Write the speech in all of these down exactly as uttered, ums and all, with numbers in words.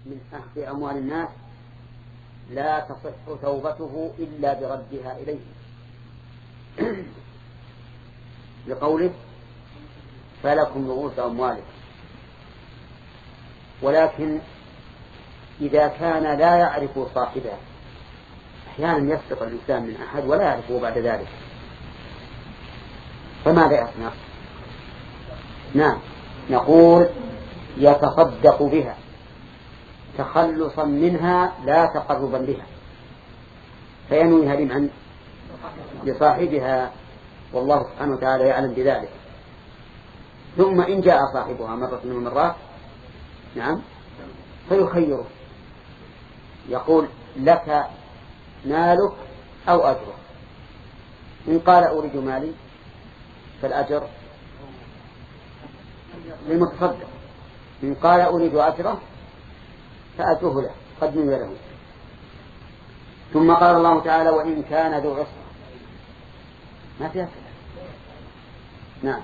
من أخذ أموال الناس لا تصح توبته إلا بردها إليه لقوله فلكم رؤوس أموالكم. ولكن إذا كان لا يعرف صاحبها، أحيانا يسرق الإنسان من أحد ولا يعرفه بعد ذلك، فماذا يصنع؟ نعم، نقول يتصدق بها تخلصا منها لا تقربا بها، فينويها لمن؟ لصاحبها، والله سبحانه وتعالى يعلم بذلك. ثم إن جاء صاحبها مرة من المرات نعم فيخيره، يقول لك مالك أو أجرك، إن قال أريد مالي فالأجر للمتصدق، إن قال أريد أجره فأجره له قد نوي له. ثم قال الله تعالى وإن كان ذو عسرة، ما فيها كلام. نعم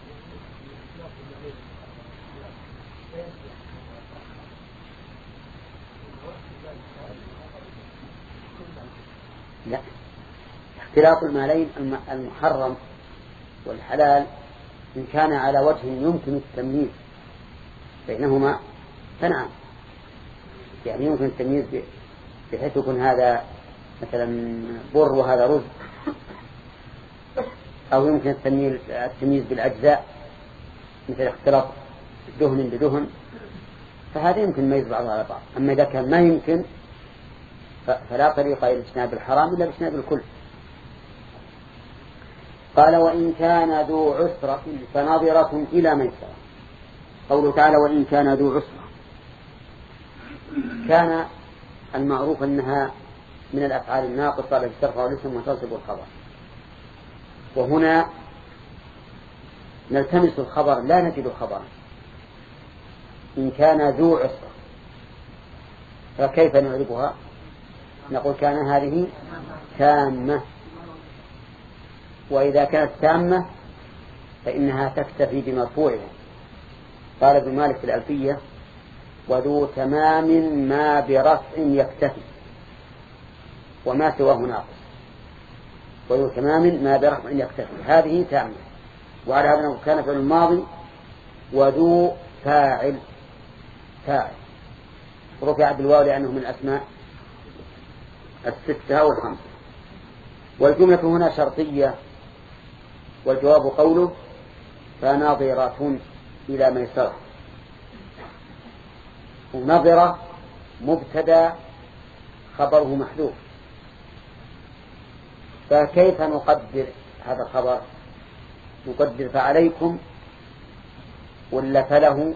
لا، اختلاط المالين المحرم والحلال إن كان على وجه يمكن التمييز بينهما فنعم، يعني يمكن التمييز بحيث يكون هذا مثلا بر وهذا رز، أو يمكن التمييز بالأجزاء مثل اختلاط دهن بدهن، فهذا يمكن ميز بعضها على بعض. أما إذا كان ما يمكن فلا طريق إلى اجتناب الحرام إلا باجتناب الكل. قال وإن كان ذو عسرة فناظرة إلى ميسرة. قوله تعالى وإن كان ذو عسرة، كان المعروف أنها من الأفعال الناقصة التي ترفع الاسم وتنصب الخبر، وهنا نلتمس الخبر لا نجد خبرا. إن كان ذو عسرة فكيف نعرفها؟ نقول كان هذه تامة، وإذا كانت تامة فإنها تكتفي بمرفوعها. قال ابن مالك في الألفية وذو تمام ما برفع يكتفي، وما سواه ناقص، وذو تمام ما برفع يكتفي، هذه تامة. وعلى هذا كان في الماضي وذو فاعل فاعل رفع بالواو لأنه من الأسماء الستة أو الخمسة. والجملة هنا شرطية، والجواب قوله فناظرة إلى ميسرة. ونظرة مبتدا خبره محذوف، فكيف نقدر هذا الخبر؟ نقدر فعليكم ولا فله؟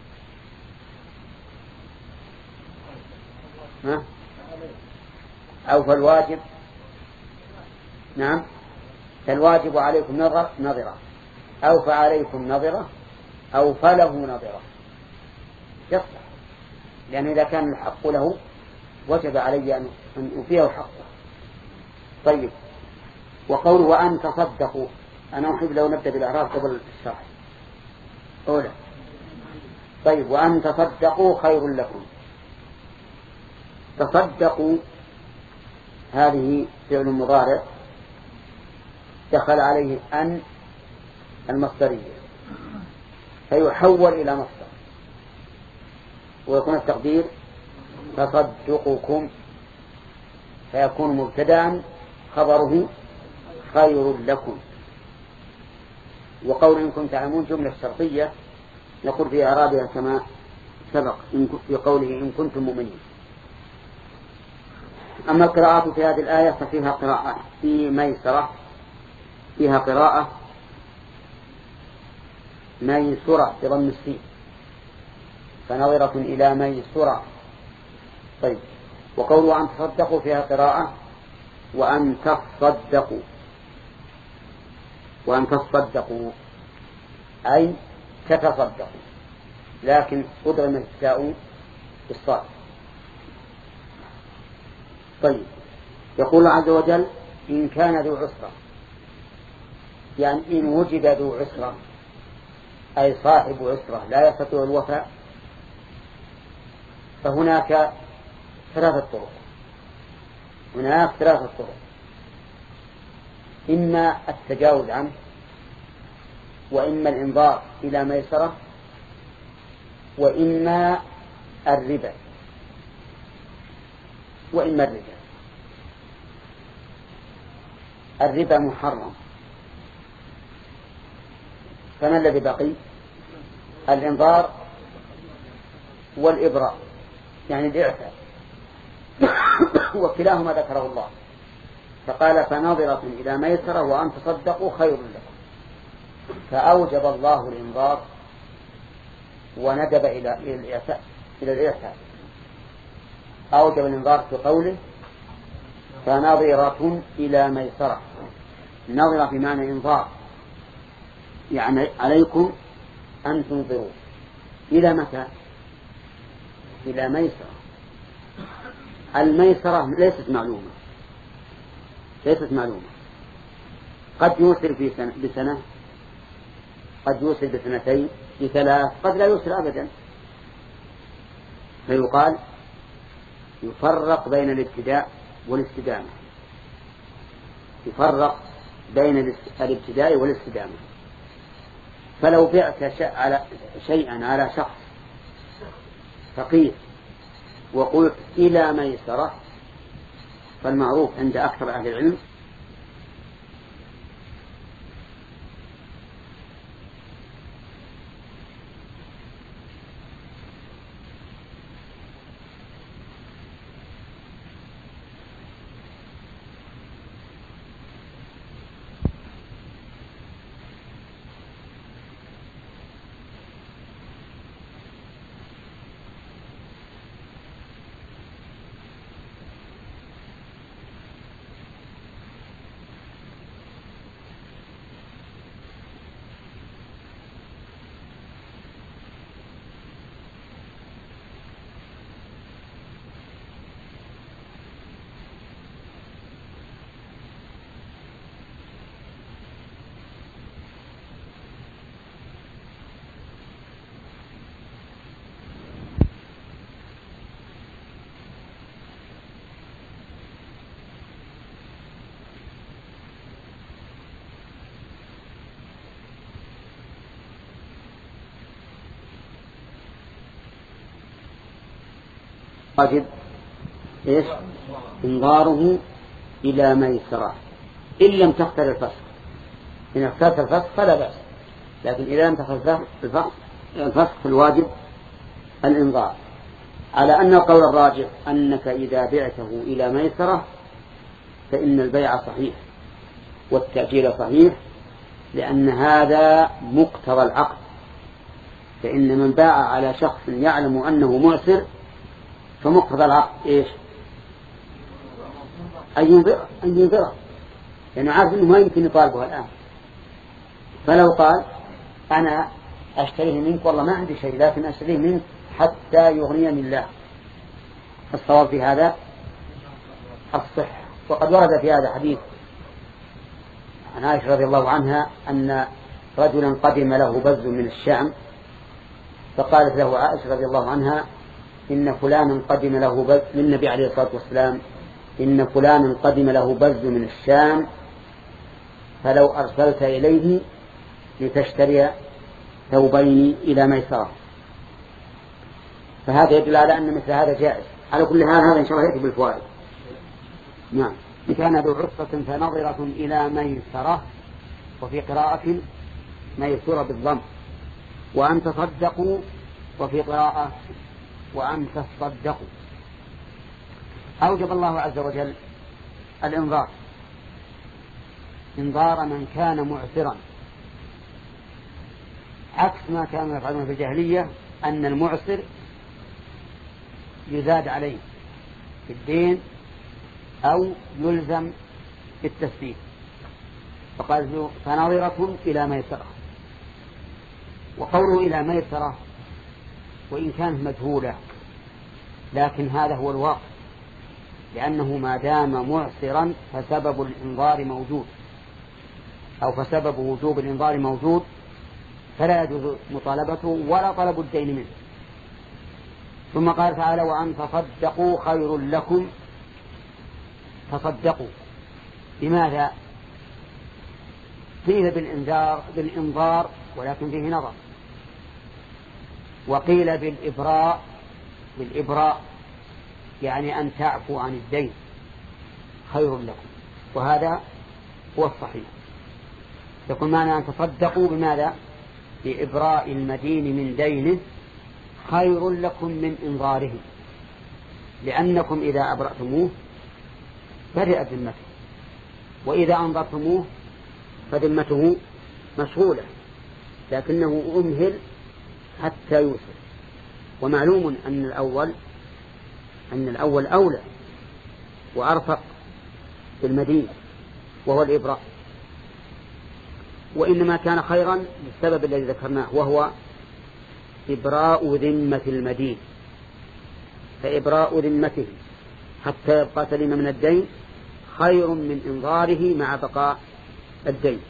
ها؟ أو فالواجب؟ نعم، فالواجب عليكم نظر نظرة، أو فعليكم نظرة، أو فله نظرة، يصح، لأن إذا كان الحق له وجب علي أن أوفيه حقه. طيب، وقوله وأن تصدقوا، أنا أحب لو نبدأ بالإعراب قبل الشرح. أولا طيب وأن تصدقوا خير لكم. تصدقوا هذه فعل مضارع دخل عليه أن المصدرية فيحول إلى مصدر، ويكون التقدير تصدقكم، فيكون مبتدأ خبره خير لكم. وقول إن كنتم تعلمون جملة شرطية نقول في إعرابها كما سبق في قوله إن كنتم مؤمنين. أما القراءات في هذه الآية ففيها قراءة في ميسرة، فيها قراءة ميسرة بضم السين، فنظرة إلى ميسرة. طيب، وقوله أن تصدقوا فيها قراءة وأن تصدقوا، وأن تصدقوا أي تتصدقوا، لكن أدغم التاء بالصاد. طيب، يقول عز وجل إن كان ذو عسرة، يعني إن وجد ذو عسرة أي صاحب عسرة لا يستطيع الوفاء فهناك ثلاثة طرق هناك ثلاثة طرق إما التجاوز عنه، وإما الإنظار إلى ميسرة، وإما الربا وإما الربا الربا محرم، فما الذي بقي؟ الإنظار والإبراء، يعني الإعفاء، وكلاهما ذكره الله، فقال فناظرة إلى ميسرة وأن تصدقوا خير لكم، فأوجب الله الإنظار وندب إلى الإعفاء إلى الإعفاء أوجب الإنظار في قوله فناظرة إلى ميسرة، ناظرة بمعنى إنظار، يعني عليكم أن تنظروا إلى متى؟ إلى ميسرة. الميسرة ليست معلومة ليست معلومة قد يوصل في سنة بسنة، قد يوصل بسنتين بثلاث، قد لا يوصل أبدا، فيقال يفرق بين الابتداء والاستدامة يفرق بين الابتداء والاستدامة. فلو بعت شيئا على شخص فقير وقلت إلى ميسرة، فالمعروف عند أكثر أهل العلم واجب إيش؟ انظاره إلى ميسرة إن لم تختر الفسخ. إن اخترت الفسخ فلا بأس، لكن إذا لم تختر الفسخ الفسخ الواجب الإنظار، على أن القول الراجح أنك إذا بعته إلى ميسرة فإن البيع صحيح والتأجيل صحيح، لأن هذا مقتضى العقد. فإن من باع على شخص يعلم أنه معسر فمقتضى العقد إيش؟ أن ينظر أن ينظر لأنه عارف أنه ما يمكن يطالبه الآن. فلو قال أنا أشتريه منك والله ما عندي شيء لكن أشتريه منك حتى يغنيني الله، الصواب في هذا الصحة. وقد ورد في هذا حديث عن عائشة رضي الله عنها أن رجلا قدم له بز من الشام، فقالت له عائشة رضي الله عنها إن فلانا قدم له بز من النبي عليه الصلاة والسلام إن فلانا قدم له بز من الشام فلو أرسلت إليه لتشتري ثوبين إلى ميسرة. فهذا يدل على أن مثل هذا جائز. على كل حال هذا إن شاء الله يأتي بالفوائد. نعم. كان ذو عسرة فنظرة إلى ميسرة، وفي قراءة ميسرة بالضم، وأن تصدقوا، وفي قراءة وأن تصدقوا. أوجب الله عز وجل الإنظار، إنظار من كان معسرا، عكس ما كانوا يفعلون في الجاهلية أن المعسر يزاد عليه في الدين أو يلزم بالتسديد. فقال فنظرة إلى ميسرة، وقوله إلى ميسرة وإن كانت مجهولة لكن هذا هو الواقع، لأنه ما دام معسرا فسبب الإنظار موجود، أو فسبب وجوب الإنظار موجود، فلا يجوز مطالبته ولا طلب الدين منه. ثم قال تعالى وأن تصدقوا خير لكم. تصدقوا بماذا؟ قيل بالإنذار بالإنظار ولكن فيه نظر، وقيل بالإبراء بالإبراء يعني أن تعفوا عن الدين خير لكم، وهذا هو الصحيح. يكون معنى أن تصدقوا بماذا؟ بإبراء المدين من دينه خير لكم من إنظاره، لأنكم إذا أبرأتموه برئت ذمته، وإذا أنظرتموه فذمته مشغولة، لكنه أمهل حتى يوصل. ومعلوم أن الأول أن الأول أولى وأرفق بالمدين وهو الإبراء، وإنما كان خيرا للسبب الذي ذكرناه وهو إبراء ذمة المدين، فإبراء ذمته حتى يبقى سليما من الدين خير من إنظاره مع بقاء الدين.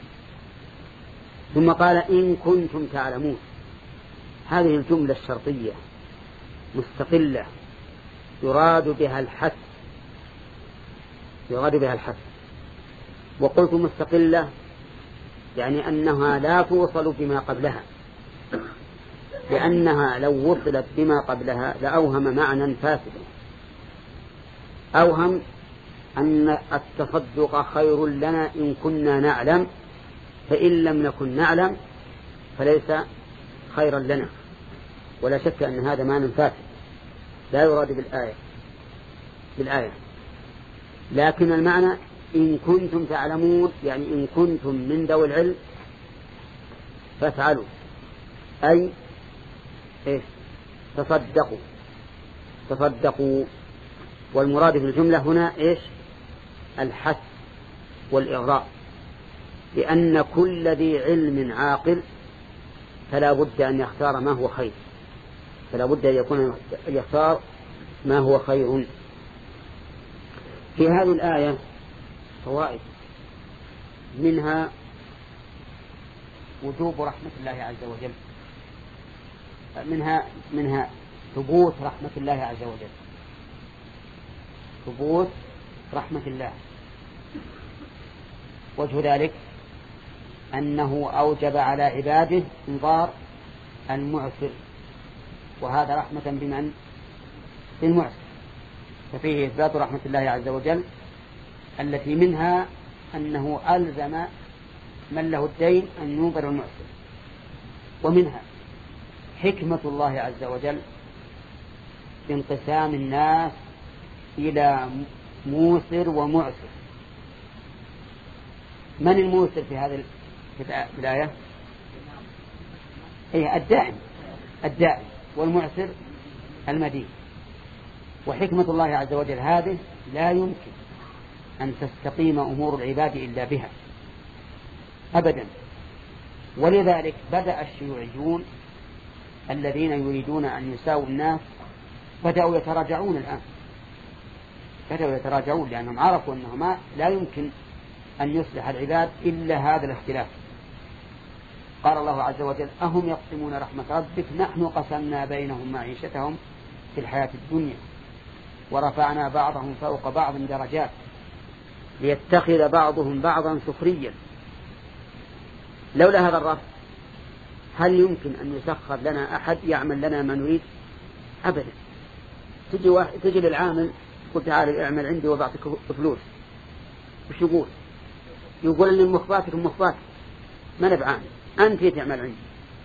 ثم قال إن كنتم تعلمون. هذه الجملة الشرطية مستقلة يراد بها الحث يراد بها الحث وقلت مستقلة يعني أنها لا توصل بما قبلها، لأنها لو وصلت بما قبلها لأوهم معنى فاسدا. أوهم أن التصدق خير لنا إن كنا نعلم، فإن لم نكن نعلم فليس خيرا لنا، ولا شك أن هذا معنى فاسد لا يراد بالآية بالآية لكن المعنى إن كنتم تعلمون، يعني إن كنتم من ذوي العلم فافعلوا، أي إيه؟ تصدقوا تصدقوا. والمراد في الجملة هنا إيش؟ الحث والإغراء، لأن كل ذي علم عاقل فلا بد أن يختار ما هو خير، فلا بد أن يكون يختار ما هو خير. في هذه الآية فوائد، منها وجوب رحمة الله عز وجل، منها منها ثبوت رحمة الله عز وجل، ثبوت رحمة الله. وجه ذلك أنه أوجب على عباده انظار المعسر، وهذا رحمة بمن؟ بالمعسر، ففيه إثبات رحمة الله عز وجل التي منها أنه ألزم من له الدين أن ينظر المعسر، ومنها حكمة الله عز وجل بانقسام الناس إلى موسر ومعسر. من الموسر في هذه الآية؟ هي الدائم الدائم والمعسر المدين. وحكمة الله عز وجل هذه لا يمكن أن تستقيم أمور العباد إلا بها أبدا. ولذلك بدأ الشيوعيون الذين يريدون أن يساووا الناس بدأوا يتراجعون الآن، بدأوا يتراجعون لأنهم عرفوا أنه ما لا يمكن أن يصلح العباد إلا هذا الاختلاف. قال الله عز وجل أهم يقسمون رحمة ربك نحن قسمنا بينهم معيشتهم في الحياة الدنيا ورفعنا بعضهم فوق بعض درجات ليتخذ بعضهم بعضا سخريا. لولا هذا الرفع هل يمكن أن يسخر لنا أحد يعمل لنا ما نريد؟ أبدا. تجي, واحد تجي للعامل قلت تعالى اعمل عندي وبعطيك فلوس، وش يقول؟ يقول أن مخباتك مخباتك ما نبعاني، أنت تعمل عندي.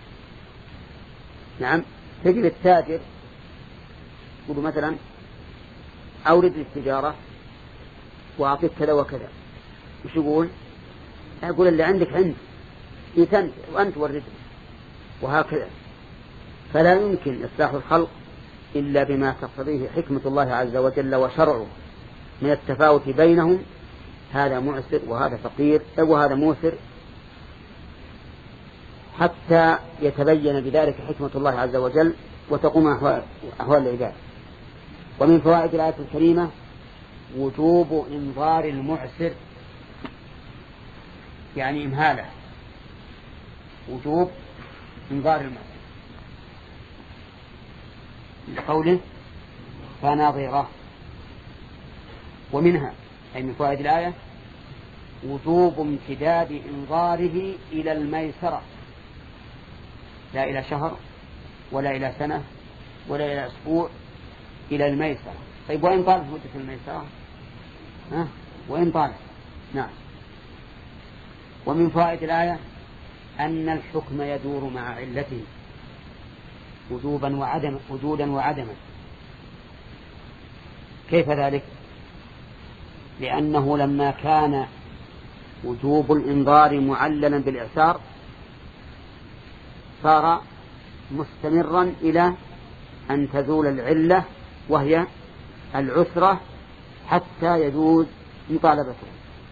نعم. تجي للتاجر يقول مثلا أورد التجارة وأعطيك كذا وكذا، وش يقول؟ يقول اللي عندك عندي يتنت وأنت وردني، وهكذا. فلا يمكن إصلاح الخلق إلا بما تقتضيه حكمة الله عز وجل وشرعه من التفاوت بينهم، هذا معسر وهذا فقير وهذا موسر، حتى يتبين بذلك حكمة الله عز وجل وتقوم أحوال العباد. ومن فوائد الآية الكريمة وجوب إنظار المعسر، يعني إمهاله، وجوب إنظار المعسر. لقوله فنظرة. ومنها أي من فوائد الآية وجوب امتداد إنظاره إلى الميسرة، لا إلى شهر ولا إلى سنة ولا إلى أسبوع، إلى الميسرة. طيب وإن طالت مدة الميسرة؟ ها؟ وإن طالت، نعم. ومن فوائد الآية أن الحكم يدور مع علته وجوبا وعدم وجودا وعدما. كيف ذلك؟ لأنه لما كان وجوب الإنظار معللا بالإعسار صار مستمرا إلى أن تزول العلة وهي العسرة حتى يجوز مطالبته.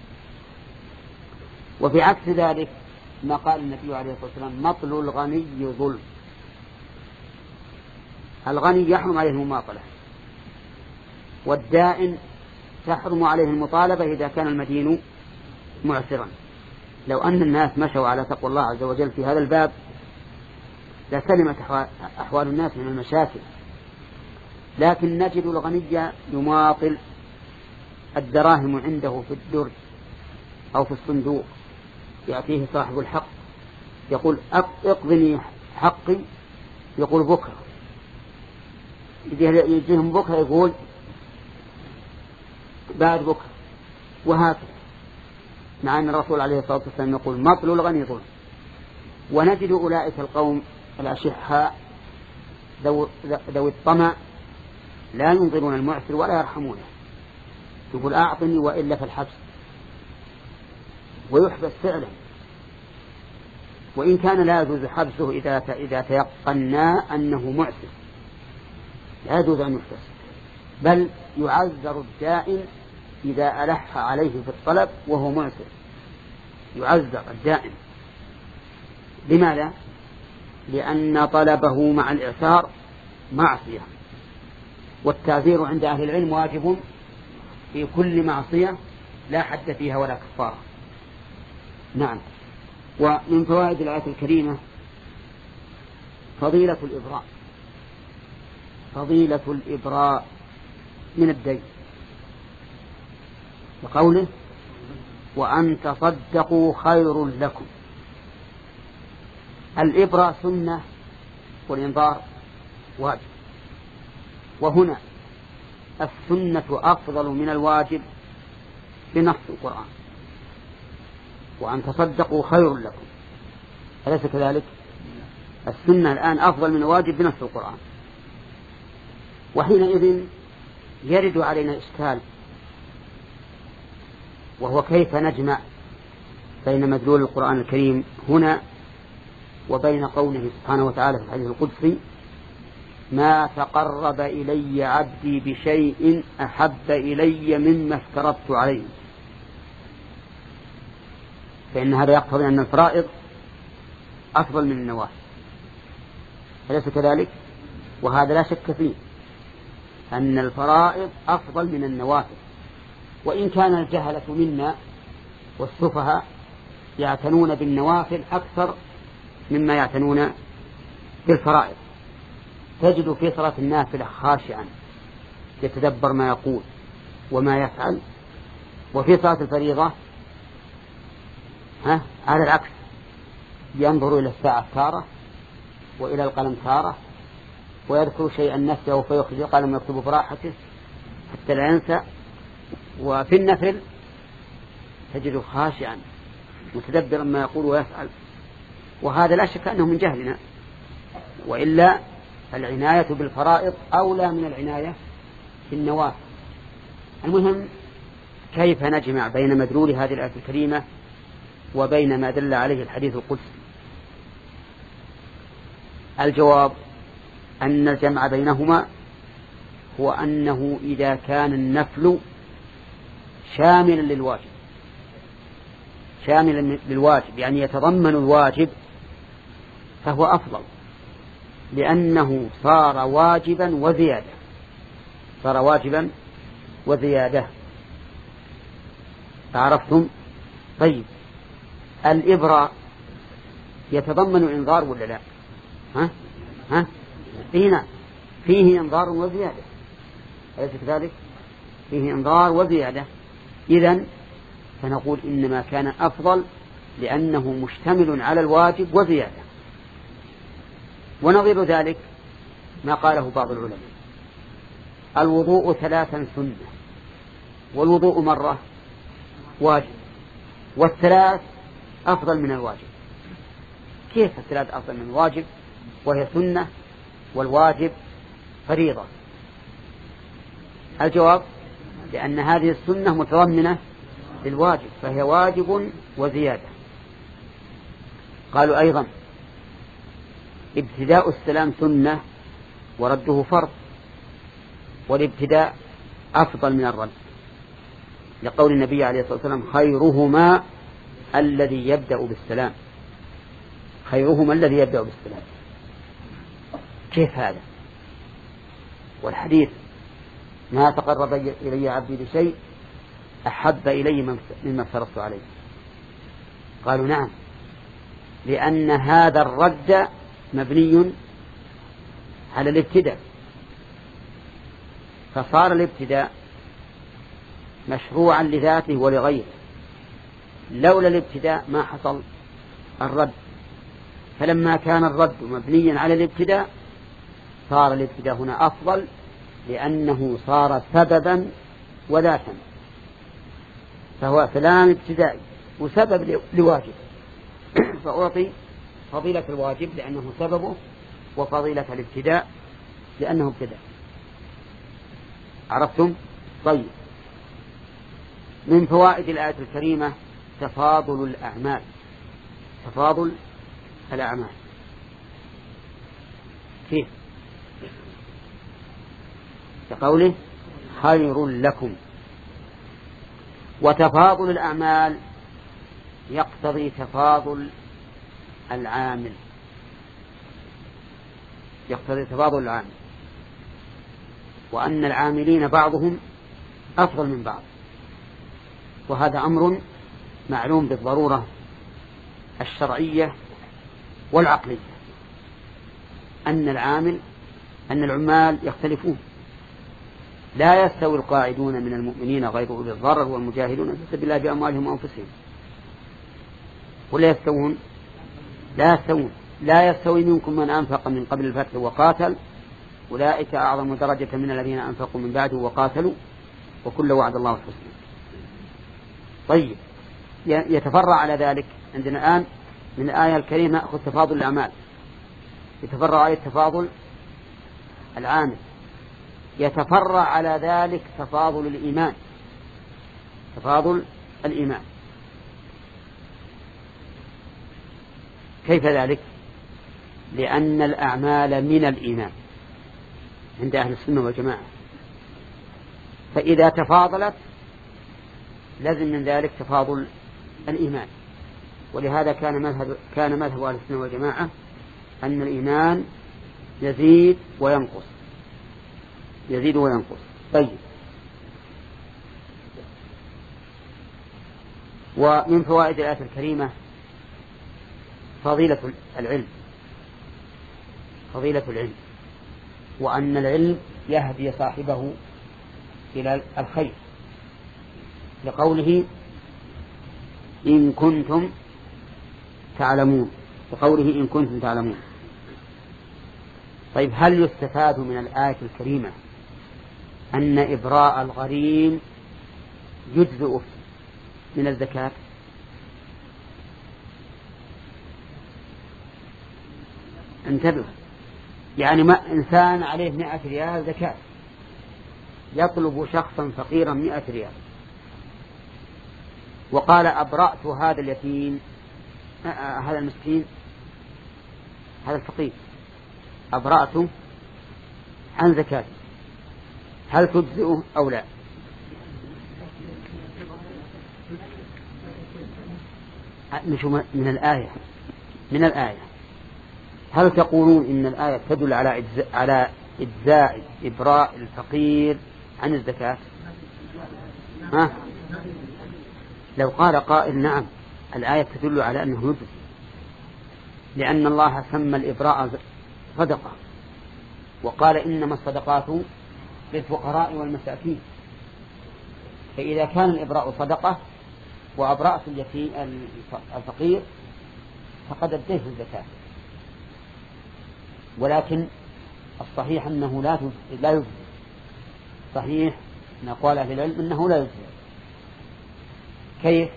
وفي عكس ذلك ما قال النبي عليه الصلاة والسلام مطل الغني ظلم. الغني يحرم عليه المماطلة، والدائن تحرم عليه المطالبة إذا كان المدين معسرا. لو أن الناس مشوا على تقوى الله عز وجل في هذا الباب لسلمت أحوال الناس من المشاكل، لكن نجد الغني يماطل، الدراهم عنده في الدرج أو في الصندوق، يأتيه صاحب الحق يقول اقضني حقي، يقول بكرة، يجيهم بكرة يقول بعد بكرة، وهكذا، مع أن الرسول عليه الصلاة والسلام يقول مطل الغني ظلم. ونجد أولئك القوم الأشحاء ذوي الطمع لا ينظرون المعسر ولا يرحمونه، يقول أعطني وإلا في الحبس، ويحبس فعلا، وإن كان لا يجوز حبسه إذا إذا تيقنا أنه معسر، لا يجوز أن يحبس، بل يعذر الدائن إذا ألح عليه في الطلب وهو معسر، يعذر الدائن. لماذا؟ لأن طلبه مع الإعسار معصية، والتعذير عند أهل العلم واجب في كل معصية لا حد فيها ولا كفارة. نعم. ومن فوائد الآية الكريمة فضيلة الإبراء، فضيلة الإبراء من الدين، وقوله وأن تصدقوا خير لكم. الإبراء سنة والإنظار واجب، وهنا السنة أفضل من الواجب بنص القرآن، وأن تصدقوا خير لكم، أليس كذلك؟ السنة الآن أفضل من الواجب بنص القرآن. وحينئذ يرد علينا إشكال، وهو كيف نجمع بين مدلول القرآن الكريم هنا وبين قوله سبحانه وتعالى في الحديث القدسي ما تقرب إلي عبدي بشيء أحب إلي مما افترضت عليه. فإن هذا يقتضي أن الفرائض أفضل من النوافل، أليس كذلك؟ وهذا لا شك فيه أن الفرائض أفضل من النوافل، وإن كان الجهلة منا والسفهاء يعتنون بالنوافل أكثر مما يعتنون بالفرائض. تجد في صلاة النافلة خاشعا يتدبر ما يقول وما يفعل، وفي صلاة الفريضة ها على العكس، ينظر إلى الساعة تارة وإلى القلم تارة، ويذكر شيئا نفسه فيخرج القلم يكتب براحته حتى لا ينسى. وفي النفل تجد خاشعا متدبرا ما يقول ويفعل، وهذا لا شك أنه من جهلنا، وإلا العناية بالفرائض أولى من العناية بالنوافل. المهم كيف نجمع بين مدلول هذه الآية الكريمة وبين ما دل عليه الحديث القدسي؟ الجواب أن الجمع بينهما هو أنه إذا كان النفل شاملا للواجب، شاملا للواجب يعني يتضمن الواجب، فهو أفضل، لأنه صار واجبا وزيادة، صار واجبا وزيادة. عرفتم؟ طيب الإبراء يتضمن الإنذار ولا لا؟ ها؟ ها؟ هنا فيه إنذار وزيادة، أليس كذلك؟ فيه إنذار وزيادة. إذن فنقول إنما كان أفضل لأنه مشتمل على الواجب وزيادة. ونظير ذلك ما قاله بعض العلماء: الوضوء ثلاثا سنة، والوضوء مرة واجب، والثلاث أفضل من الواجب. كيف الثلاث أفضل من الواجب وهي سنة والواجب فريضة؟ الجواب: لأن هذه السنة متضمنة للواجب فهي واجب وزيادة. قالوا أيضا: ابتداء السلام سنة ورده فرض، والابتداء أفضل من الرد، لقول النبي عليه الصلاة والسلام: خيرهما الذي يبدأ بالسلام. خيرهما الذي يبدأ بالسلام. كيف هذا؟ والحديث: ما تقرب إلي عبدي بشيء أحب إلي مما افترضت عليه. قالوا: نعم، لأن هذا الرد مبني على الابتداء، فصار الابتداء مشروعا لذاته ولغيره. لولا الابتداء ما حصل الرد، فلما كان الرد مبنيا على الابتداء صار الابتداء هنا أفضل، لأنه صار سببا وذاتا، فهو سلام ابتدائي وسبب لواجب، فأعطي فضيلة الواجب لأنه سببه، وفضيلة الابتداء لأنه ابتداء. عرفتم؟ طيب، من فوائد الآية الكريمة تفاضل الأعمال. تفاضل الأعمال كيف؟ كقوله: خير لكم. وتفاضل الأعمال يقتضي تفاضل العامل، يقتضي تفاضل العامل، وأن العاملين بعضهم أفضل من بعض، وهذا أمر معلوم بالضرورة الشرعية والعقلية، أن العامل أن العمال يختلفون. لا يستوي القاعدون من المؤمنين غير أولي الضرر والمجاهدون في سبيل الله بأموالهم وأنفسهم. ولا يستوون؟ لا يستوون. لا يستوي منكم من أنفق من قبل الفتح وقاتل، أولئك أعظم درجة من الذين أنفقوا من بعده وقاتلوا، وكل وعد الله الحسنى. طيب، يتفرع على ذلك عندنا الآن من الآية الكريمة نأخذ تفاضل الأعمال، يتفرع على تفاضل العامل، يتفرع على ذلك تفاضل الإيمان. تفاضل الإيمان كيف ذلك؟ لأن الأعمال من الإيمان عند أهل السنة والجماعة، فإذا تفاضلت لازم من ذلك تفاضل الإيمان. ولهذا كان مذهب كان مذهب أهل السنة والجماعة أن الإيمان يزيد وينقص، يزيد وينقص. طيب، ومن فوائد الآية الكريمة فضيلة العلم، فضيلة العلم، وأن العلم يهدي صاحبه إلى الخير، لقوله: إن كنتم تعلمون، لقوله إن كنتم تعلمون. طيب، هل يستفاد من الآية الكريمة أن إبراء الغريم يجزئ من الزكاة؟ انتبه، يعني ما إنسان عليه مئة ريال زكاة، يطلب شخصا فقيرا مئة ريال، وقال: أبرأت هذا اليتيم، هذا المسكين، هذا الفقير، أبرأته عن زكاة، هل تجزئه أو لا؟ مش من الآية، من الآية هل تقولون إن الآية تدل على إجزاء, على إجزاء إبراء الفقير عن الزكاة؟ ها؟ لو قال قائل: نعم، الآية تدل على أنه يجزي، لأن الله سمى الإبراء صدقة، وقال إنما الصدقات للفقراء والمساكين. فإذا كان الإبراء صدقة وأبرأت اليتيم الفقير فقد أديت الزكاة، ولكن الصحيح أنه لا لا يجزي. صحيح أن أقوال أهل العلم أنه لا يجزي. كيف؟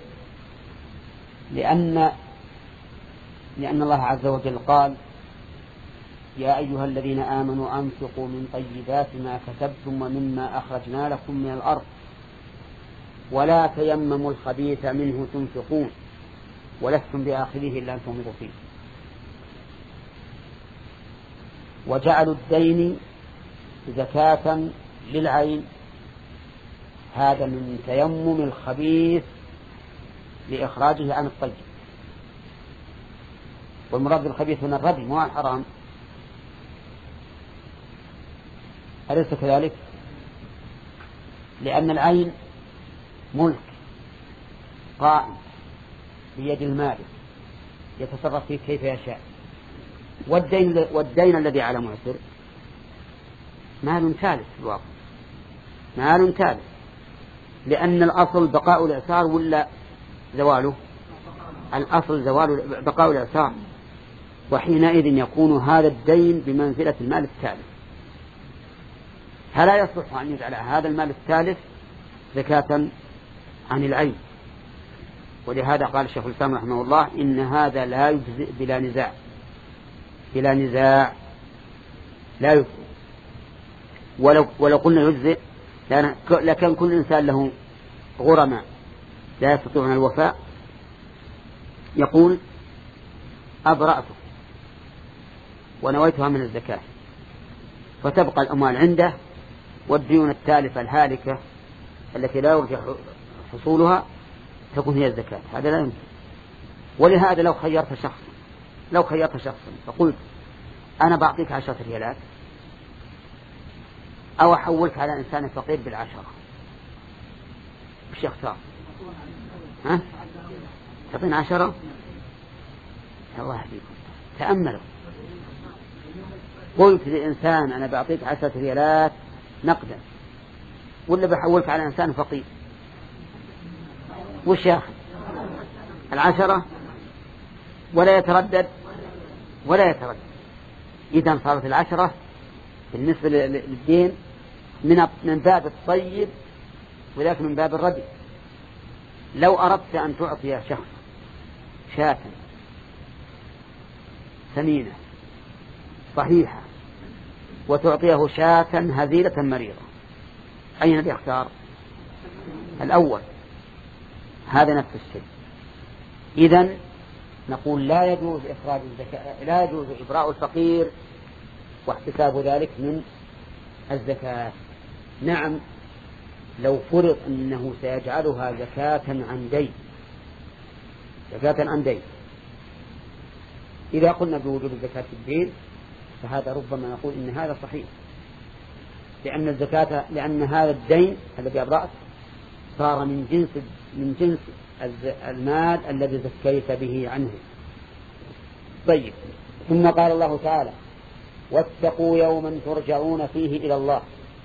لأن لأن الله عز وجل قال يا أيها الذين آمنوا أنفقوا من طيبات ما كسبتم ومما أخرجنا لكم من الأرض ولا تيمموا الخبيث منه تنفقون ولستم بآخره إلا أن تغمضوا فيه. وجعلوا الدين زكاة للعين، هذا من تيمم الخبيث لإخراجه عن الطيب. والمراد بالخبيث هنا الردي مو الحرام، أليس كذلك؟ لأن العين ملك قائم بيد المالك يتصرف فيه كيف يشاء. والدين, والدين الذي على معسر مال ثالث في الواقع، مال ثالث، لأن الأصل بقاء الإعسار ولا زواله؟ الأصل زوال بقاء الإعسار، وحينئذ يكون هذا الدين بمنزلة المال الثالث، فلا يصلح أن يجعل هذا المال الثالث زكاة عن العين. ولهذا قال الشيخ الإسلام رحمه الله إن هذا لا يجزئ بلا نزاع، بلا نزاع لا يجزئ. ولو, ولو قلنا يجزئ لكان كل إنسان له غرماء لا يستطيعون الوفاء يقول أبرأته ونويتها من الزكاة، فتبقى الأموال عنده والديون التالفة الهالكة التي لا يرجع حصولها تكون هي الزكاة. هذا لا يمكن. ولهذا لو خيرت شخصا لو خيرت شخصا فقلت أنا بعطيك عشرة ريالات أو أحولك على إنسان فقير بالعشرة، وش يختار؟ ها؟ تعطينا عشرة؟ الله يحفظكم تأملوا. قلت لإنسان أنا بعطيك عشرة ريالات نقدا ولا بحولك على إنسان فقير، وش ياخذ؟ العشرة ولا يتردد ولا يتردد. إذن صارت العشرة بالنسبة للدين من من باب الطيب ولكن من باب الردي. لو أردت أن تعطي شخص شاة ثمينة صحيحة وتعطيه شاة هزيلة مريضة، أين بيختار؟ الأول. هذا نفس الشيء. إذن نقول لا يجوز إخراج الزكاة، لا يجوز إبراء الفقير واحتساب ذلك من الزكاة. نعم لو فرض أنه سيجعلها زكاة عن دين، زكاة عن دين. إذا قلنا بوجوب الزكاة في الدين فهذا ربما نقول إن هذا صحيح، لأن الزكاة لأن هذا الدين الذي أبرأت صار من جنس من جنس المال الذي زكيت به عنه. طيب، ثم قال الله تعالى واتقوا يوما ترجعون فيه إلى الله،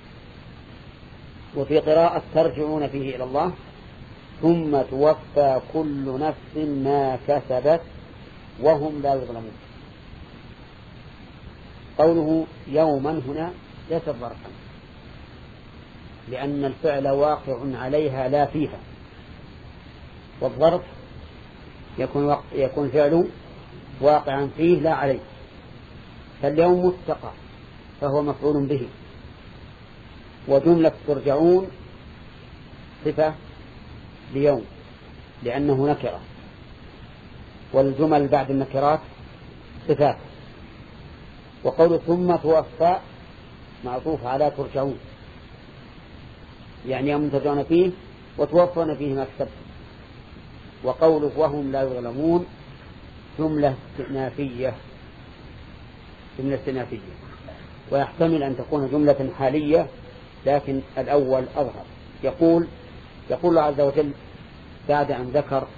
وفي قراءة ترجعون فيه إلى الله ثم توفى كل نفس ما كسبت وهم لا يظلمون. قوله يوما هنا ليس ظرفا، لأن الفعل واقع عليها لا فيها، والظرف يكون يكون فعله واقعا فيه لا عليه. فاليوم متقى فهو مفعول به، وجملة ترجعون صفة ليوم لأنه نكرة، والجمل بعد النكرات صفات. وقول ثم توفى معطوف على ترجعون، يعني يوم ترجعون فيه وتوفون فيه ما كسبتم. وقوله وهم لا يظلمون جملة استئنافية، جملة استئنافية، ويحتمل أن تكون جملة حالية، لكن الأول أظهر. يقول يقول الله عز وجل بعد أن ذكر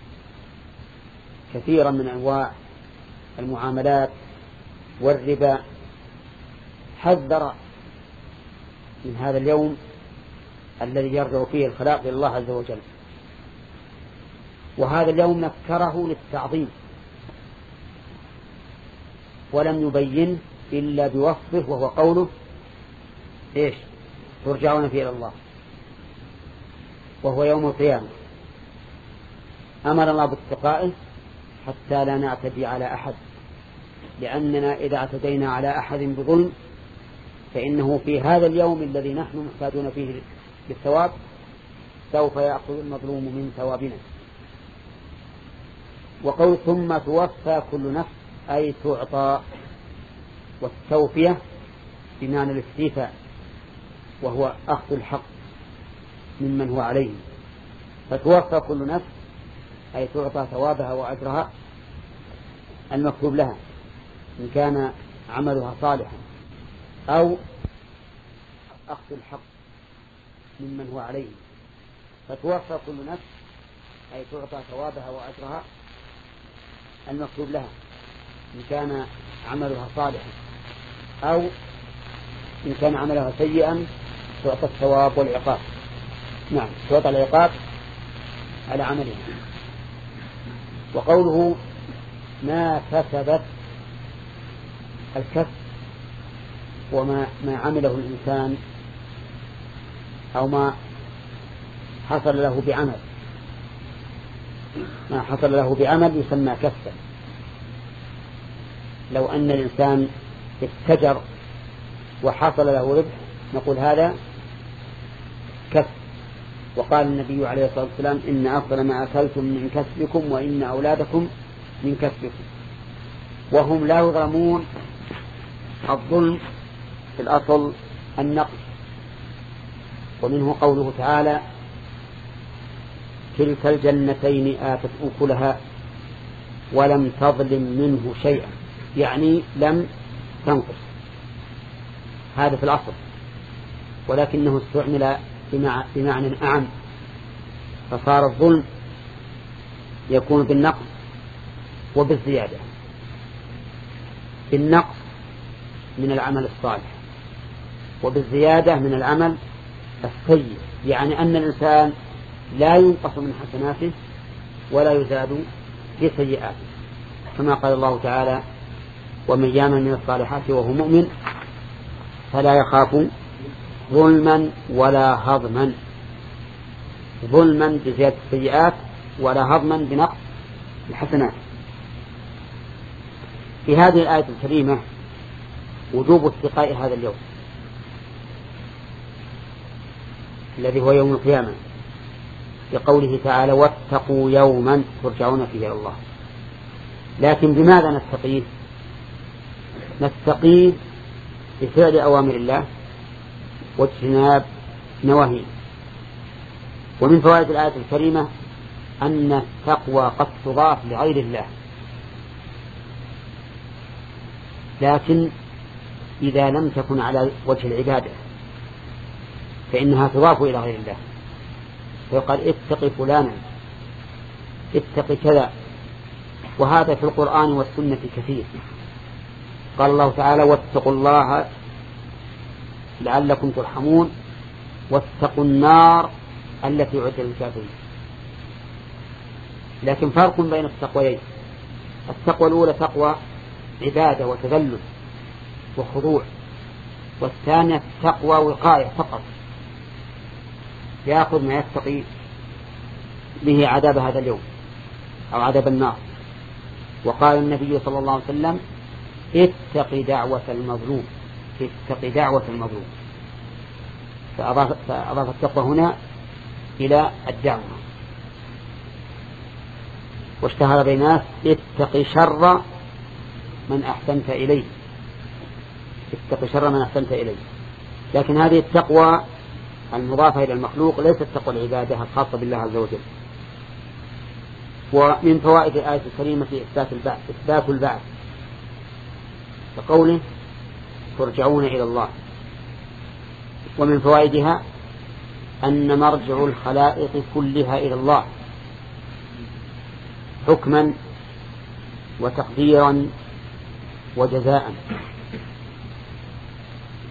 كثيرا من أنواع المعاملات والربا حذر من هذا اليوم الذي يرجع فيه الخلاق إلى الله عز وجل، وهذا اليوم نكره للتعظيم ولم يبين إلا بوصفه، وهو قوله إيش؟ ترجعون فيه إلى الله، وهو يوم القيامة. أمر الله باتقائه حتى لا نعتدي على أحد، لأننا إذا اعتدينا على أحد بظلم فإنه في هذا اليوم الذي نحن محتاجون فيه بالثواب سوف يأخذ المظلوم من ثوابنا. وقول ثم توفى كل نفس أي تعطى، والتوفية بمعنى الاستيفاء، وهو أخذ الحق ممن هو عليه. فتوفى كل نفس أي تعطى ثوابها وأجرها المكتوب لها إن كان عملها صالحا، أو أخذ الحق ممن هو عليه. فتوفى كل نفس أي تعطى ثوابها وأجرها المكتوب لها إن كان عملها صالحا، أو إن كان عملها سيئا تعطى الثواب والعقاب. نعم، تعطى العقاب على عملها. وقوله ما كسبت، الكسب وما ما عمله الإنسان أو ما حصل له بعمل، ما حصل له بعمل يسمى كسبا. لو أن الإنسان اتجر وحصل له ربح نقول هذا كسب. وقال النبي عليه الصلاة والسلام إن أفضل ما أكلتم من كسبكم وإن أولادكم من كسبكم. وهم لا يظلمون. الظلم في الأصل النقص، ومنه قوله تعالى تلك الجنتين آتت أكلها ولم تظلم منه شيئا، يعني لم تنقص. هذا في الأصل، ولكنه استعمل بمعنى أعم، فصار الظلم يكون بالنقص وبالزيادة. بالنقص من العمل الصالح، وبالزيادة من العمل السيء، يعني أن الإنسان لا ينقص من حسناته ولا يزاد في سيئاته، كما قال الله تعالى ومن يعمل من الصالحات وهو مؤمن فلا يخاف ظلما ولا هضما. ظلما بزيادة السيئات ولا هضما بنقص الحسنات. في هذه الآية الكريمة وجوب اتقاء هذا اليوم الذي هو يوم القيامة، بقوله تعالى واتقوا يوما ترجعون فيه إلى الله. لكن بماذا نتقيه؟ نتقيه بفعل أوامر الله واجتناب نواهيه. ومن فوائد الآية الكريمة أن التقوى قد تضاف لغير الله، لكن إذا لم تكن على وجه العبادة فإنها تضاف إلى غير الله، فيقال اتق فلانا، اتق كذا. وهذا في القرآن والسنة كثير. قال الله تعالى واتقوا الله لعلكم ترحمون واتقوا النار التي أعدت للكافرين. لكن فرق بين التقويين. التقوى الأولى تقوى عبادة وتذلل وخضوع، والثانية تقوى وقاية فقط، يأخذ ما يتقي به عذاب هذا اليوم أو عذاب النار. وقال النبي صلى الله عليه وسلم اتق دعوة المظلوم، اتق دعوة المظلوم، فأضاف, فأضاف التقوى هنا إلى الدعوة. واشتهر بين الناس اتق شر من أحسنت إليه، اتق شر من أحسنت إليه. لكن هذه التقوى المضافة إلى المخلوق ليست تقوى العبادة الخاصة بالله عز وجل. ومن فوائد الآية الكريمة في إثبات البعث، إثبات البعث كقوله ترجعون إلى الله. ومن فوائدها أن مرجع الخلائق كلها إلى الله حكما وتقديرا وجزاء.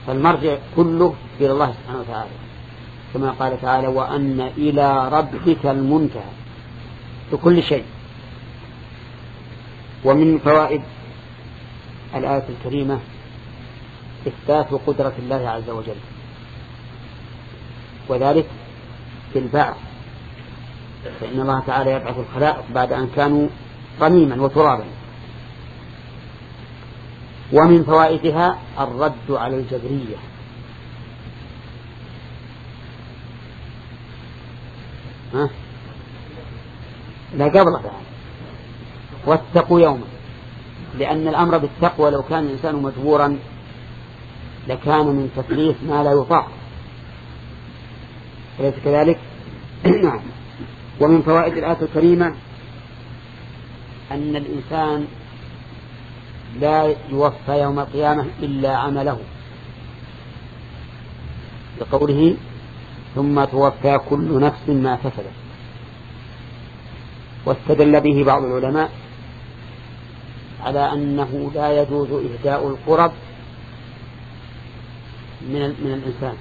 فالمرجع كله إلى الله سبحانه وتعالى، كما قال تعالى: وأن إلى ربك المنتهى بكل شيء. ومن فوائد الآية الكريمة إثبات قدرة الله عز وجل، وذلك في البعث، فإن الله تعالى يبعث الخلائق بعد أن كانوا رميما وترابا. ومن فوائدها الرد على الجبرية، ها؟ لا قبلها، واتقوا يوما، لأن الأمر بالتقوى لو كان الإنسان مجبورا لكان من تكليف ما لا يطاق، أليس كذلك؟ نعم. ومن فوائد الآية الكريمة أن الإنسان لا يوفى يوم القيامة إلا عمله، لقوله: ثم توفى كل نفس ما كسبت. واستدل به بعض العلماء على أنه لا يجوز إهداء القرب من من الإنسان،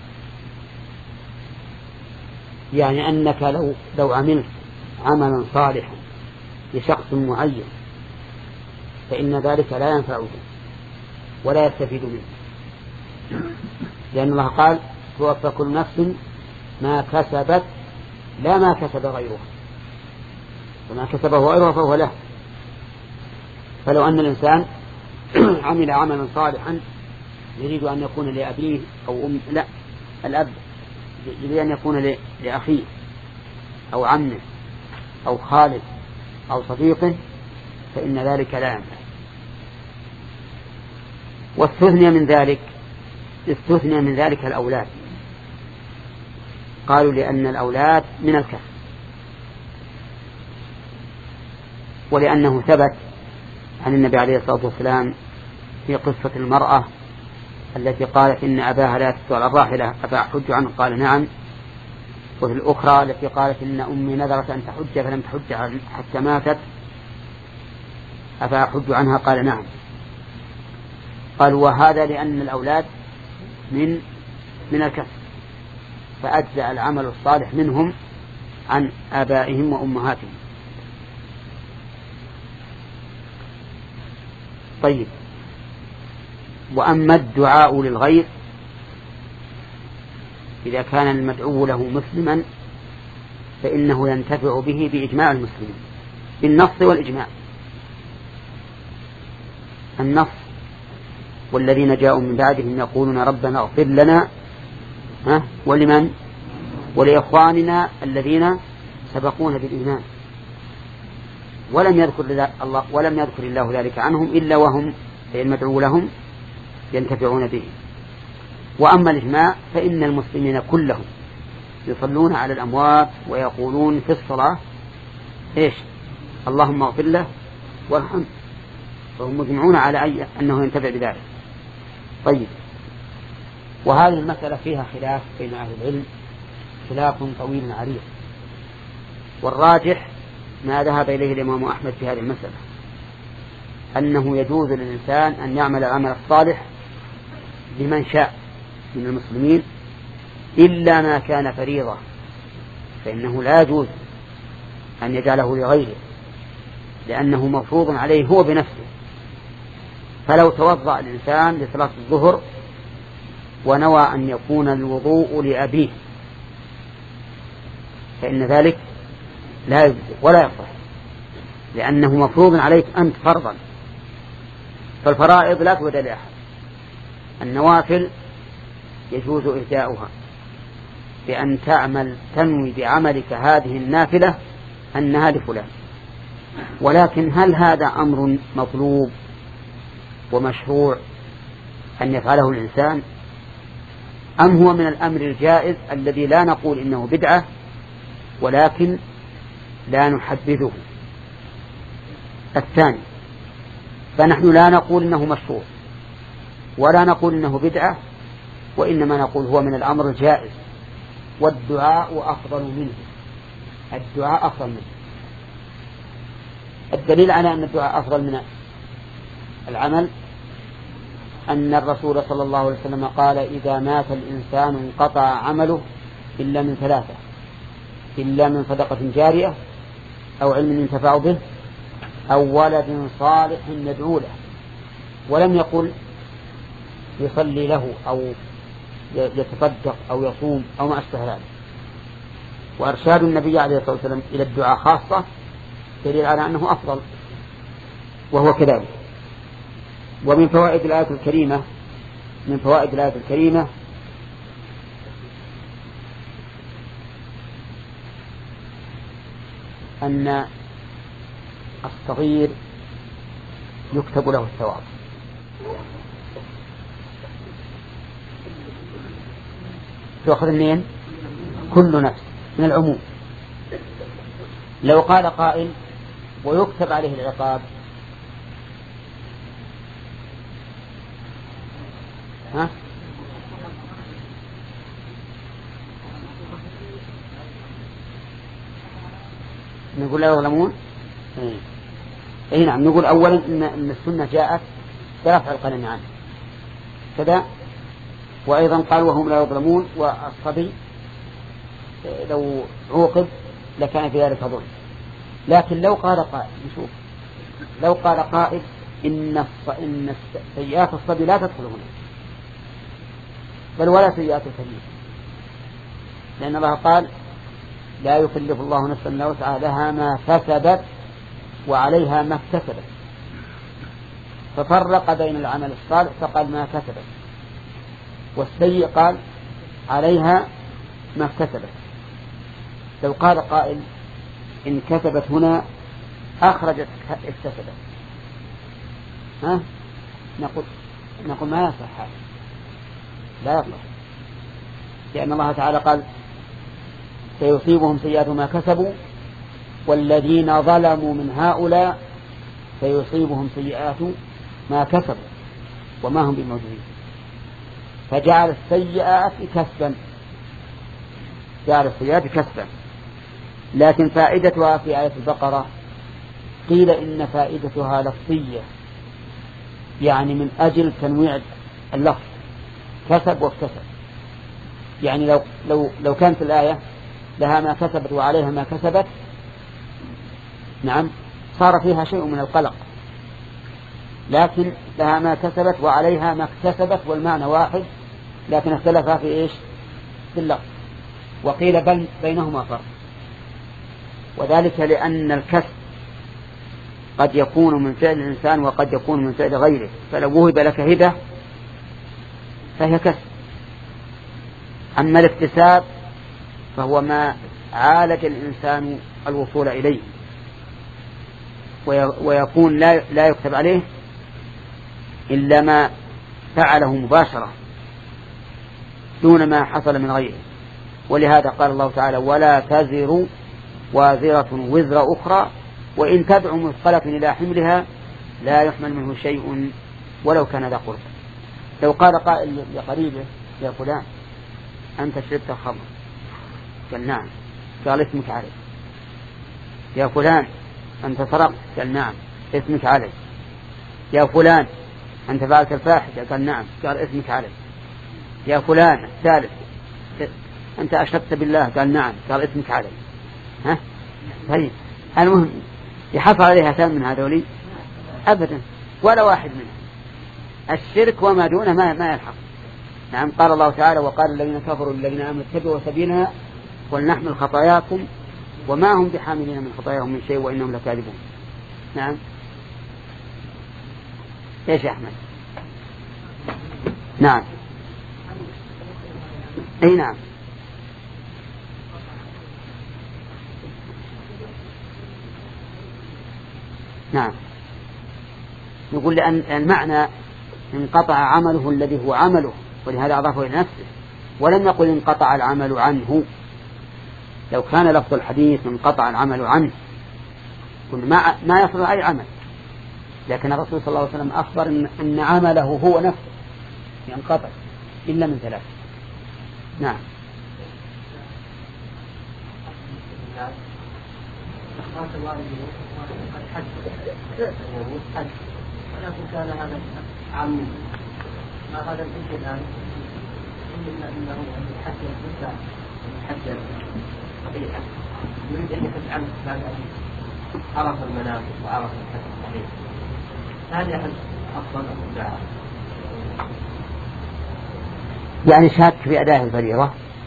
يعني أنك لو لو عملت عملا صالحا لشخص معين فإن ذلك لا ينفعه ولا يستفيد منه، لأن الله قال: توفى كل نفس ما كسبت لا ما كسب غيرها، وما كسبه غيرها فهو له. فلو أن الإنسان عمل عملا صالحا يريد أن يكون لأبيه أو أم لا الأب يريد أن يكون لأخيه أو عمه أو خاله أو صديقه فإن ذلك لا ينفع. واستثني من ذلك استثني من ذلك الأولاد، قالوا لأن الأولاد من الكسب، ولأنه ثبت عن النبي عليه الصلاة والسلام في قصة المرأة التي قالت إن أباها لا تسأل الراحلة أفأحج عنه؟ قال: نعم. وفي الأخرى التي قالت إن أمي نذرت أن تحج فلم تحج حتى ماتت أفأحج عنها؟ قال: نعم. قال: وهذا لأن الأولاد من من الكسب، فأجزأ العمل الصالح منهم عن آبائهم وأمهاتهم. طيب، وأما الدعاء للغير إذا كان المدعو له مسلما فإنه ينتفع به بإجماع المسلمين بالنص والإجماع. النص: والذين جاءوا من بعدهم يقولون ربنا اغفر لنا ها ولمن ولإخواننا الذين سبقونا بالإيمان، ولم يذكر الله ولم يذكر الله ذلك عنهم إلا وهم المدعو لهم ينتفعون به. وأما الإجماع فإن المسلمين كلهم يصلون على الأموات ويقولون في الصلاة إيش؟ اللهم اغفر له وارحمه، فهم مجمعون على أي أنه ينتفع بذلك. طيب، وهذه المسألة فيها خلاف بين أهل العلم، خلاف طويل عريض، والراجح ما ذهب إليه الإمام أحمد في هذه المسألة أنه يجوز للإنسان أن يعمل العمل الصالح لمن شاء من المسلمين إلا ما كان فريضة، فإنه لا يجوز أن يجعله لغيره لأنه مفروض عليه هو بنفسه. فلو توضأ الإنسان لصلاة الظهر ونوى أن يكون الوضوء لأبيه فإن ذلك لا يجوز ولا يصح، لأنه مفروض عليك أنت فرضا، فالفرائض لا تودى لأحد. النوافل يجوز إهداؤها بأن تعمل تنوي بعملك هذه النافلة أنها لفلان، ولكن هل هذا أمر مطلوب ومشروع أن يفعله الإنسان، أم هو من الأمر الجائز الذي لا نقول إنه بدعة ولكن لا نحبذه؟ الثاني، فنحن لا نقول إنه مشروع ولا نقول إنه بدعة، وإنما نقول هو من الأمر الجائز، والدعاء أفضل منه. الدعاء أفضل منه. الدليل على أن الدعاء أفضل من العمل أن الرسول صلى الله عليه وسلم قال إذا مات الإنسان انقطع عمله إلا من ثلاثة: إلا من صدقة جارية، أو علم ينتفع به، أو ولد صالح يدعو له. ولم يقل يصلي له أو يتصدق أو يصوم أو ما أشبه ذلك. وإرشاد النبي عليه الصلاة والسلام إلى الدعاء خاصة دليل على أنه أفضل، وهو كذلك. ومن فوائد الآية الكريمة من فوائد الآية الكريمة أن الصغير يكتب له الثواب. تأخذ منين؟ كل نفس، من العموم. لو قال قائل ويكتب عليه العقاب، ها؟ نقول لا يظلمون. اي إيه نعم. نقول اولا ان ان السنه جاءت برفع القلم عنه كذا، وايضا قال وهم لا يظلمون، والصبي لو عوقب لكان في ذلك ظلم. لكن لو قال قائل، نشوف، لو قال قائل ان ان سيئات الصبي لا تدخل هنا، بل ولا سيئات الكبير، لأن الله قال لا يكلف الله نفسا إلا وسعها لها ما كسبت وعليها ما اكتسبت، ففرق بين العمل الصالح فقال ما كسبت، والسيء قال عليها ما اكتسبت. لو قال قائل إن كسبت هنا أخرجت اكتسبت، ها؟ نقول نقول ما يصح هذا، لا يصح، لأن الله تعالى قال سيصيبهم سيئات ما كسبوا والذين ظلموا من هؤلاء سيصيبهم سيئات ما كسبوا وما هم بموجودين، فجعل السيئات كسبا، جعل السيئات كسبا. لكن فائدتها في آية البقرة قيل إن فائدتها لفظية، يعني من أجل تنويع اللفظ، كسب واكتسب. يعني لو لو لو كانت الآية لها ما كسبت وعليها ما كسبت، نعم، صار فيها شيء من القلق، لكن لها ما كسبت وعليها ما اكتسبت والمعنى واحد، لكن اختلفا في ايش؟ في اللفظ. وقيل بل بينهما فرق، وذلك لأن الكسب قد يكون من فعل الإنسان وقد يكون من فعل غيره، فلو وهب لك هبة فهي كسب. أما الاكتساب فهو ما عالج الإنسان الوصول إليه، ويكون لا لا يكتب عليه إلا ما فعله مباشرة دون ما حصل من غيره. ولهذا قال الله تعالى ولا تزر وازرة وزر أخرى وإن تدع مثقلة إلى حملها لا يحمل منه شيء ولو كان ذا قربى. لو قال قائل لقريبه يا فلان أنت شربت الخمر، قال نعم، قال اسمك علي. يا فلان أنت سرقت، قال نعم، اسمك علي. يا فلان أنت فعلت الفاحشة، قال نعم، قال اسمك علي. يا فلان الثالث أنت أشركت بالله، قال نعم، قال اسمك علي. ها؟ طيب المهم يحصل عليها ثان من هذولي أبدا ولا واحد منهم. الشرك وما دونه ما ما يلحق. نعم، قال الله تعالى وقال الذين كفروا للذين آمنوا اتبعوا سبيلنا ولنحمل خطاياكم وما هم بحاملين من خطاياهم من شيء وإنهم لكاذبون. نعم. ايش يا أحمد؟ نعم. اي نعم. نعم. يقول لأن المعنى انقطع عمله الذي هو عمله، ولهذا أضافه إلى نفسه، ولم يقل انقطع العمل عنه. لو كان لفظ الحديث انقطع العمل عنه ما ما يصل أي عمل، لكن الرسول صلى الله عليه وسلم أخبر إن, إن عمله هو نفسه ينقطع إلا من ثلاث. نعم. ولكن كان هذا عام ما هذا الشيء الآن قلنا أنه يحجر الإنسان يحجر قبيحة يريد أن يحج عنه بعد أن عرف المنافع وعرف الحج عليه هذا أحد أفضل الدعاء يعني شاك في أداء الفريضة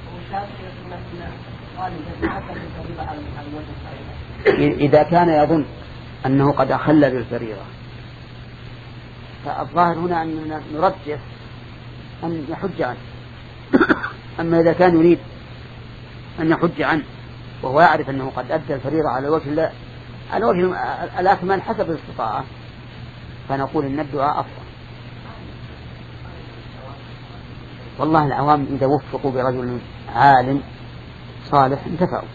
إذا كان يظن أنه قد أخل بالفريضة فالظاهر هنا أن نرجح أن يحج عنه. أما إذا كان يريد أن يحج عنه وهو يعرف أنه قد أدى الفريضة على وجه الله على وجه الأكمل حسب الاستطاعة فنقول إن الدعاء أفضل. والله العوام إذا وفقوا برجل عالم صالح انتفعوا.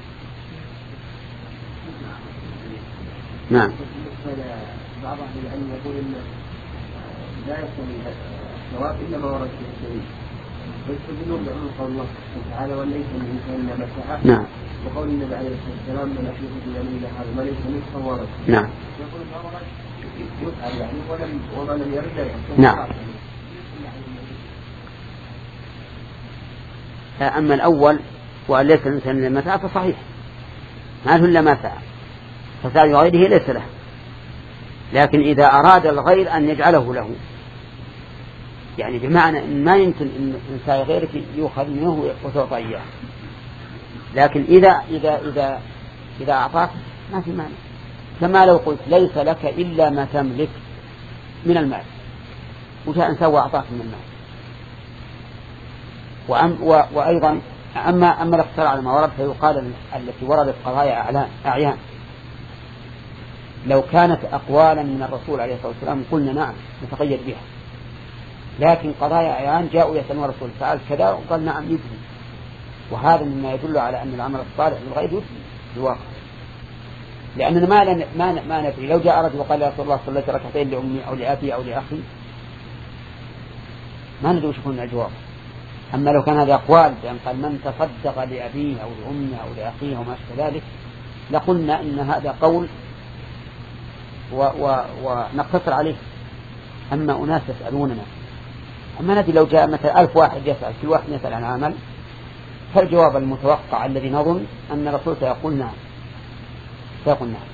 نعم. بعض أهل العلم يقول إن لا يسمي الثواب إلا ما ورد في السبيل ويستدلون بعموم قول الله تعالى وليس من إنسان ما سعى. نعم. وقول النبي عليه الصلاة والسلام من أشرك بيمين هذا ما ليس من ورد. نعم. يقول الأمر يفعل يعني ولم وما لم يرد لا يحصل. نعم. أما الأول وأن ليس الإنسان لما سعى فصحيح ما إلا ما سعى فسعي غيره ليس له. لكن إذا أراد الغير أن يجعله له يعني بمعنى إن ما يمكن إن سعي غيرك يؤخذ منه وتعطى إياه لكن إذا إذا إذا إذا أعطاك ما في معنى كما لو قلت ليس لك إلا ما تملك من المال وجاء إنسان وأعطاك من المال وأم وأيضا أما أما الاقتصار على ما ورد فيقال التي وردت قضايا أعيان لو كانت أقوالا من الرسول عليه الصلاة والسلام قلنا نعم نتقيد بها لكن قضايا أعيان جاءوا يسألون الرسول فعل كذا وقال نعم يجري وهذا مما يدل على أن العمل الصالح للغير يجري في الواقع لأننا ما ما ما ندري لو جاء رجل وقال يا رسول الله صليت ركعتين لأمي أو لأبي أو لأخي ما ندري وش يكون الجواب. أما لو كان هذا أقوال بأن قال من تصدق لأبيه أو لأمه أو لأخيه وما أشبه ذلك لقلنا إن هذا قول و و ونقتصر عليه. أما أناس يسألوننا أما ندري لو جاء مثلا ألف واحد يسأل كل واحد يسأل عن عمل فالجواب المتوقع الذي نظن أن الرسول سيقول نعم سيقول نعم.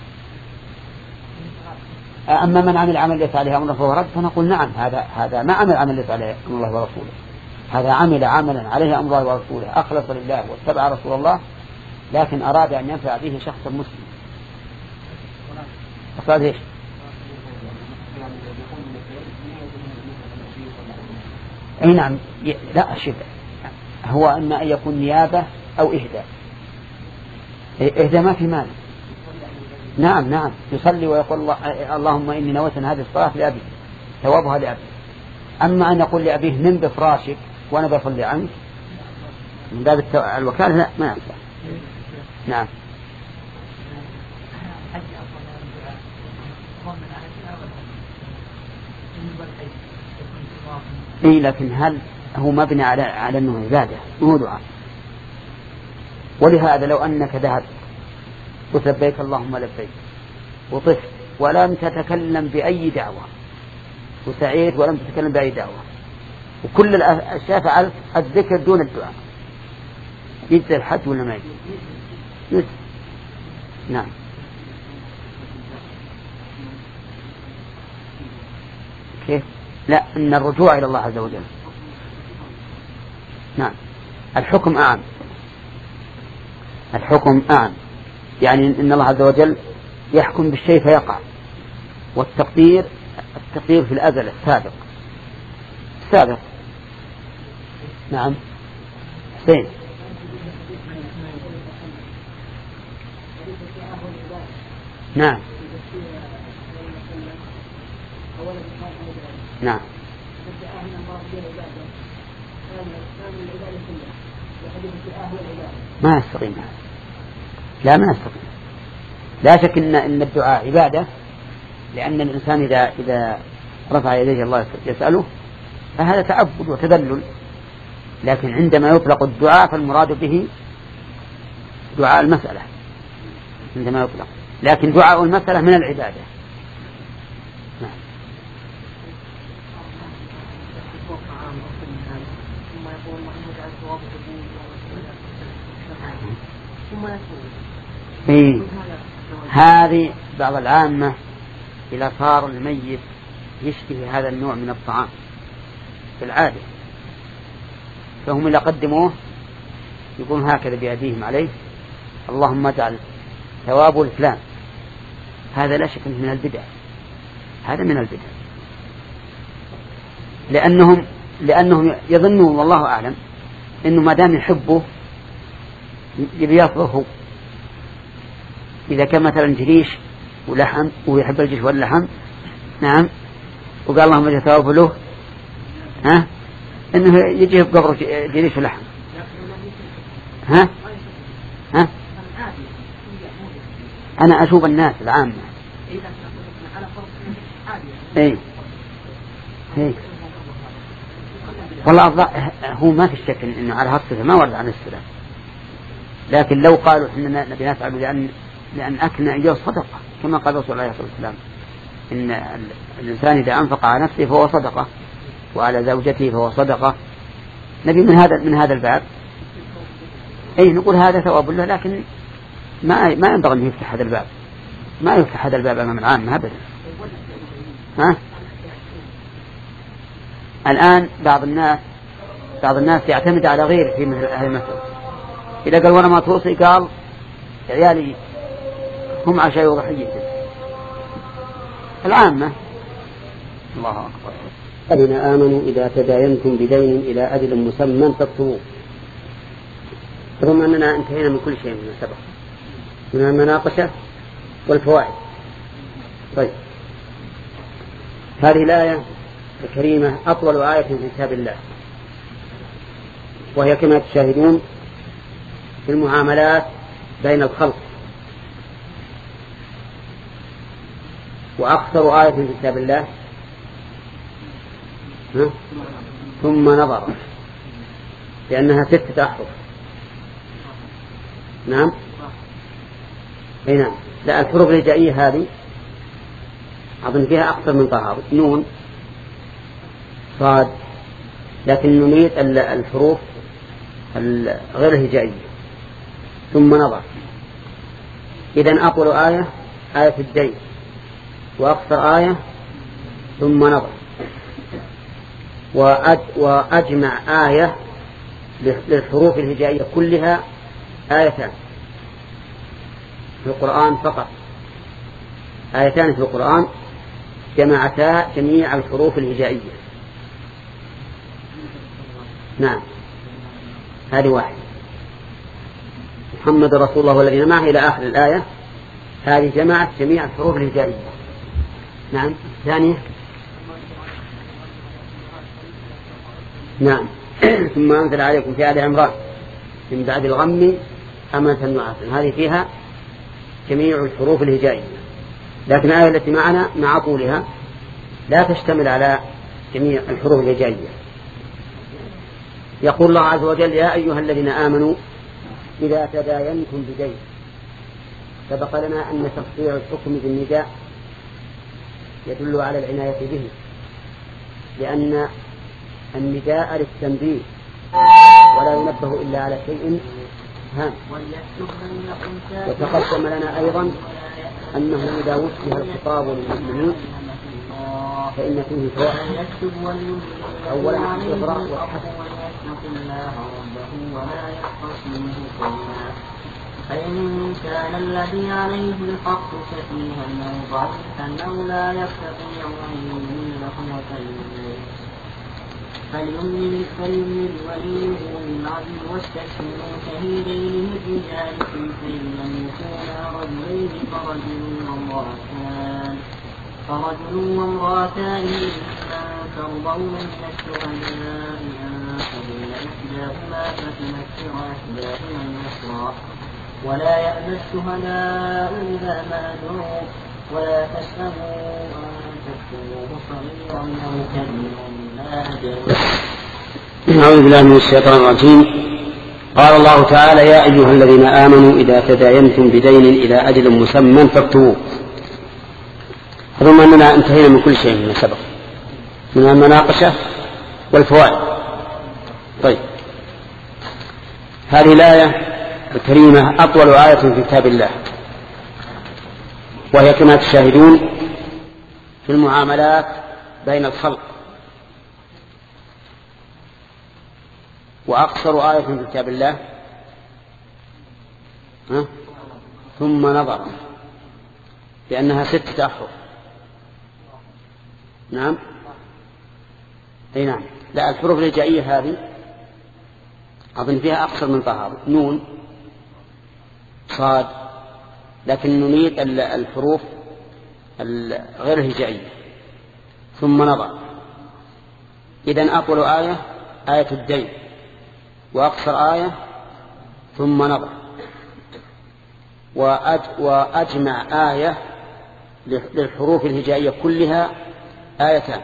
أما من عمل عمل ليس عليه أمر فهو رد فنقول نعم هذا هذا ما عمل عمل ليس عليه أمر الله ورسوله هذا عمل عملا عليه أمر الله ورسوله أخلص لله واتبع رسول الله لكن أراد أن ينفع به شخص مسلم. أصاد إيش؟ أي نعم لا شبه هو إما أن يكون نيابة أو إهداء. إهداء ما في مال. نعم نعم يصلي ويقول الله اللهم إني نويت هذه الصلاة لأبي ثوابها لأبي. أما أن يقول لأبيه نم بفراشك وأنا بصلي عنك من باب الوكالة لا ما ينفع. نعم. إيه لكن هل هو مبني على على أنه عبادة مو دعاء. ولهذا لو أنك ذهبت قلت لبيك اللهم لبيك وطفت ولم تتكلم بأي دعوة وسعيت ولم تتكلم بأي دعوة وكل الأشياء فعلت الذكر دون الدعاء يجزي الحج ولا ما يجزي؟ يجزي. نعم. كيف؟ لا إن الرجوع إلى الله عز وجل. نعم. الحكم أعم. الحكم أعم يعني إن الله عز وجل يحكم بالشيء فيقع والتقدير التقدير في الأزل السابق السابق. نعم. حسين. نعم. نعم. ما يستقيم هذا. لا ما يستقيم. لا شك إن إن الدعاء عبادة لأن الإنسان إذا إذا رفع يديه الله يسأله فهذا تعبد وتذلل لكن عندما يطلق الدعاء فالمراد به دعاء المسألة عندما يطلق لكن دعاء المسألة من العبادة. نعم. إيه. هذه بعض العامة إذا صار الميت يشتهي هذا النوع من الطعام في العادة فهم إذا قدموه يقولون هكذا بأيديهم عليه اللهم اجعل ثواب الفلان. هذا لا شك من البدع، هذا من البدع، لأنهم لأنهم يظنون والله أعلم إنه ما دام يحبه يبي يأخذه. إذا كان مثلا جريش ولحم ويحب الجريش واللحم نعم وقال اللهم اجعل ثواب له ها إنه يجي بقبر جريش ولحم ها ها أنا أشوف الناس العامة إيه إيه والله هو ما في شك إنه على هالصفة ما ورد عن السلام، لكن لو قالوا إننا نبي نفعل لأن لأن أكلنا إياه صدقة كما قال رسول الله صلى الله عليه وسلم إن الإنسان إذا أنفق على نفسه فهو صدقة وعلى زوجته فهو صدقة. نبي من هذا من هذا الباب أي نقول هذا ثواب الله، لكن ما ما ينبغي أن يفتح هذا الباب، ما يفتح هذا الباب أمام العامة أبدا. ها الآن بعض الناس بعض الناس يعتمد على غيره في مثل هذه المسألة. إذا قال وأنا ما توصي قال عيالي هم عشاء وضحية العامة. الله أكبر. الذين آمنوا إذا تداينتم بدين إلى أجل مسمى فاكتبوه. ثم أننا انتهينا من كل شيء من سبق من المناقشة والفوائد. طيب هذه الآية الكريمة أطول آية في كتاب الله، وهي كما تشاهدون في المعاملات بين الخلق، وأكثر آية في كتاب الله ها؟ ثم نظر لأنها ستة أحرف. نعم أي نعم. لا الحروف الهجائية هذه أظن فيها أكثر من طهر نون صاد، لكن نريد الحروف غير الهجائية. ثم نظر إذن أطول آية آية الدين، وأكثر آية ثم نظر، وأجمع آية للحروف الهجائية كلها آيتان في القرآن فقط، آيتان في القرآن جمعتا جميع الحروف الهجائية. نعم هذه واحدة محمد رسول الله والذين معه إلى آخر الآية، هذه جمعت جميع الحروف الهجائية. نعم ثانية نعم ثم أنزل عليكم في آل عمران من بعد الغم أمنة نعاسا، هذه فيها جميع الحروف الهجائية. لكن الآية التي معنا مع طولها لا تشتمل على جميع الحروف الهجائية. يقول الله عز وجل يا أيها الذين آمنوا إذا تداينتم بدين. سبق لنا أن تقطيع الحكم بالنداء يدل على العناية به، لأن النداء للتنبيه ولا ينبه إلا على شيء هام. وتقدم لنا أيضا أنه إذا وجه الخطاب للمؤمنين فإن فيه فوائد. أولا اقرأ وحسب فإن كان الذي عليه الحق سفيها أو ضعيفا أو لا يستطيع أن يميل قوة إليه فليملل فليملل وليه بالعدل واستكملوا شهيدين من رجالكم فإن لم يكونا رجلين فرجل وامرأتان فرجل وامرأتان ممن ترضون من الشهداء أن تضل إحداهما فتمتع إحداهما الأخرى ولا يأبى الشهداء إذا ما دعوا ولا تسأموا أن تكتبوه صغيرا أو كبيرا لا أجل. أعوذ بالله من الشيطان الرجيم. قال الله تعالى يا أيها الذين آمنوا إذا تداينتم بدين إلى أجل مسمى فاكتبوه. ثم أننا انتهينا من كل شيء من سبق من المناقشة والفوائد. طيب هذه الآية الكريمة أطول آية في كتاب الله، وهي كما تشاهدون في المعاملات بين الخلق، وأقصر آية في كتاب الله ها؟ ثم نظر، لأنها ستة أحرف. نعم أي نعم. لا، الحروف الهجائية هذه أظن فيها أقصر من طهارة، نون صاد، لكن نريد الحروف غير الهجائية. ثم نظر، إذن أطول آية آية الدين، وأقصر آية ثم نظر، وأجمع آية للحروف الهجائية كلها آيتان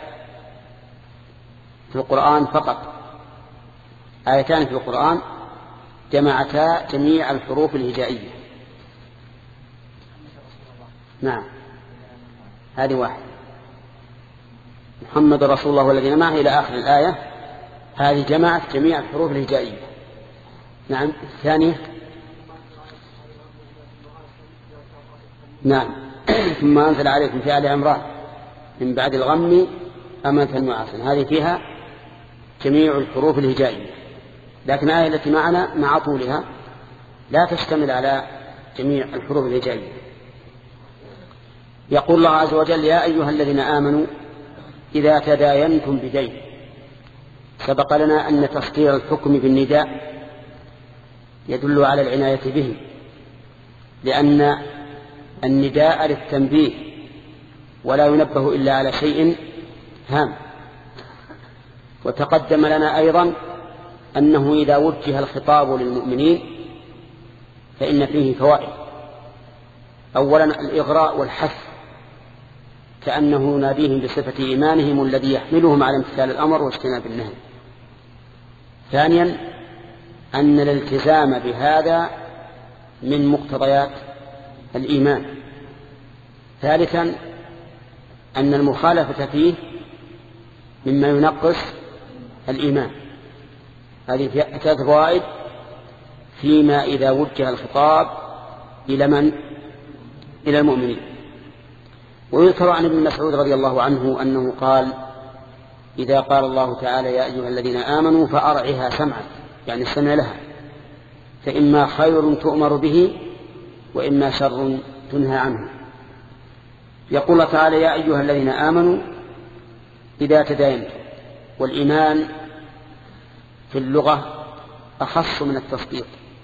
في القرآن فقط، آيتان في القرآن جمعتا جميع الحروف الهجائية. نعم، هذه واحد، محمد رسول الله والذين معه إلى آخر الآية، هذه جمعت جميع الحروف الهجائية. نعم. الثانية نعم ثم أنزل عليكم في آل عمران من بعد الغم أمنة نعاسا، هذه فيها جميع الحروف الهجائية، لكن الآية التي معنا مع طولها لا تشتمل على جميع الحروف الهجائية. يقول الله عز وجل: يا أيها الذين آمنوا إذا تداينتم بدين. سبق لنا أن تصدير الحكم بالنداء يدل على العناية به، لأن النداء للتنبيه ولا ينبه إلا على شيء هام. وتقدم لنا أيضا أنه إذا وجه الخطاب للمؤمنين فإن فيه فوائد. أولا الإغراء والحث، كأنه يناديهم بصفة إيمانهم الذي يحملهم على امتثال الأمر واجتناب النهي. ثانيا أن الالتزام بهذا من مقتضيات الإيمان. ثالثا أن المخالفة فيه مما ينقص الإيمان. هذه ثلاث فوائد فيما إذا وجه الخطاب إلى من؟ إلى المؤمنين. ويذكر عن ابن مسعود رضي الله عنه أنه قال: إذا قال الله تعالى يا أيها الذين آمنوا فأرعها سمعا، يعني السمع لها، فإما خير تؤمر به وإما شر تنهى عنه. يقول الله تعالى: يا أيها الذين آمنوا إذا تداينتم. والإيمان في اللغة أخص من التصديق،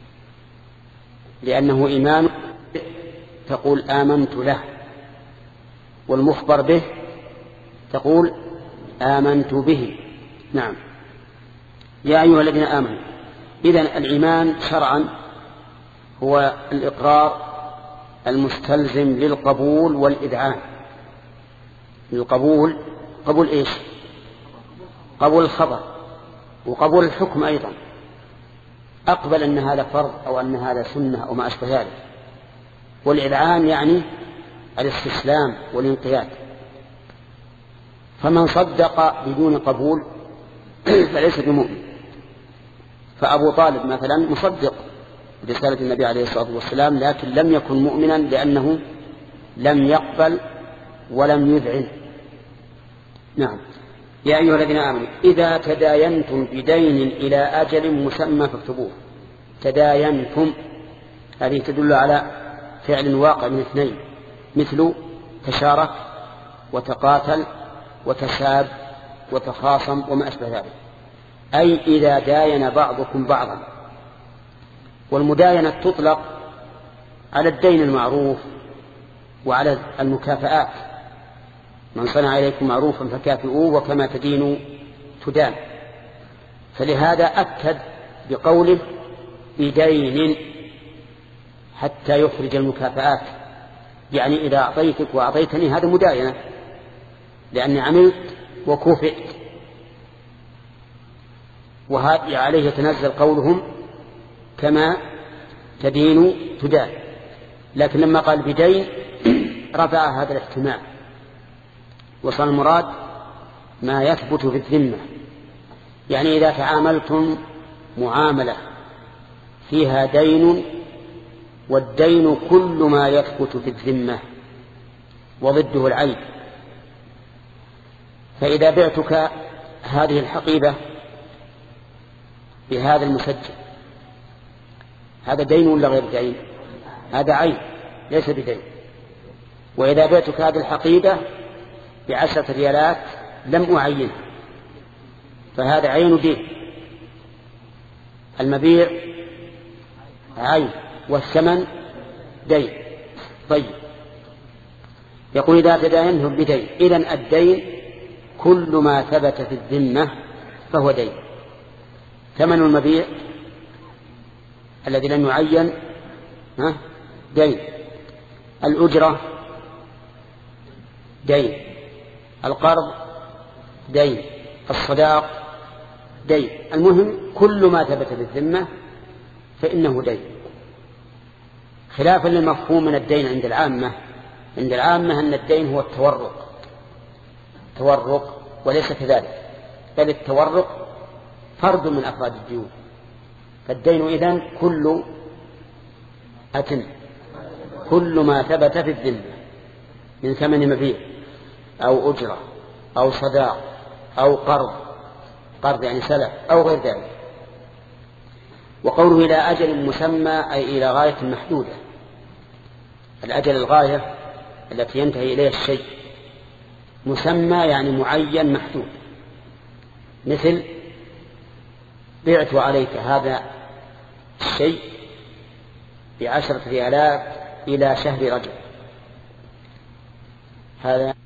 لأنه إيمان تقول آمنت له، والمخبر به تقول آمنت به. نعم. يا أيها الذين آمنوا. إذن الإيمان شرعا هو الإقرار المستلزم للقبول والإذعان. القبول قبول إيش؟ قبول الخبر وقبول الحكم أيضا، أقبل أن هذا فرض أو أن هذا سنة أو ما أشبه ذلك. والإذعان يعني الاستسلام والانقياد. فمن صدق بدون قبول فليس بمؤمن. فأبو طالب مثلا مصدق برسالة النبي عليه الصلاة والسلام، لكن لم يكن مؤمنا لأنه لم يقبل ولم يذعن. نعم. يا أيها الذين آمنوا إذا تداينتم بدين إلى أجل مسمى فاكتبوه. تداينتم هذه تدل على فعل واقع من اثنين، مثل تشارك وتقاتل وتساب وتخاصم وما أشبه ذلك، أي إذا داين بعضكم بعضا. والمداينة تطلق على الدين المعروف وعلى المكافآت، من صنع إليكم معروفا فكافئوه وكما تدين تدان. فلهذا أكد بقوله بدين حتى يخرج المكافآت، يعني إذا أعطيتك وأعطيتني هذا مداينة، لأني عملت وكوفئت. وعليه يتنزل قولهم كما تدين تدان. لكن لما قال بدين رفع هذا الاحتمال، وصل المراد ما يثبت في الذمة. يعني إذا تعاملتم معاملة فيها دين، والدين كل ما يثبت في الذمة وضده العين. فإذا بعتك هذه الحقيبة بهذا المسجل، هذا دين ولا غير دين؟ هذا عين ليس بدين. وإذا بعتك هذه الحقيبة بعشرة ريالات لم أعينها، فهذا عين دين. المبيع عين والثمن دين. طيب، يقول إذا تداينتم بدين، إذن الدين كل ما ثبت في الذمة فهو دين. ثمن المبيع الذي لم يعين دين، الأجرة دين، القرض دين، الصداق دين. المهم كل ما ثبت في الذمة فإنه دين، خلافا للمفهوم من الدين عند العامة. عند العامة أن الدين هو التورق، تورق وليس كذلك، بل التورق فرد من أفراد الديون. فالدين إذن كل أتم كل ما ثبت في الذمة من ثمن مبيع أو أجرة أو صداق أو قرض، قرض يعني سلف أو غير ذلك. وقوله إلى أجل مسمى أي إلى غاية محدودة. الأجل الغاية التي ينتهي إليها الشيء، مسمى يعني معين محدود. مثل بعت عليك هذا الشيء بعشرة ريالات إلى شهر رجب، هذا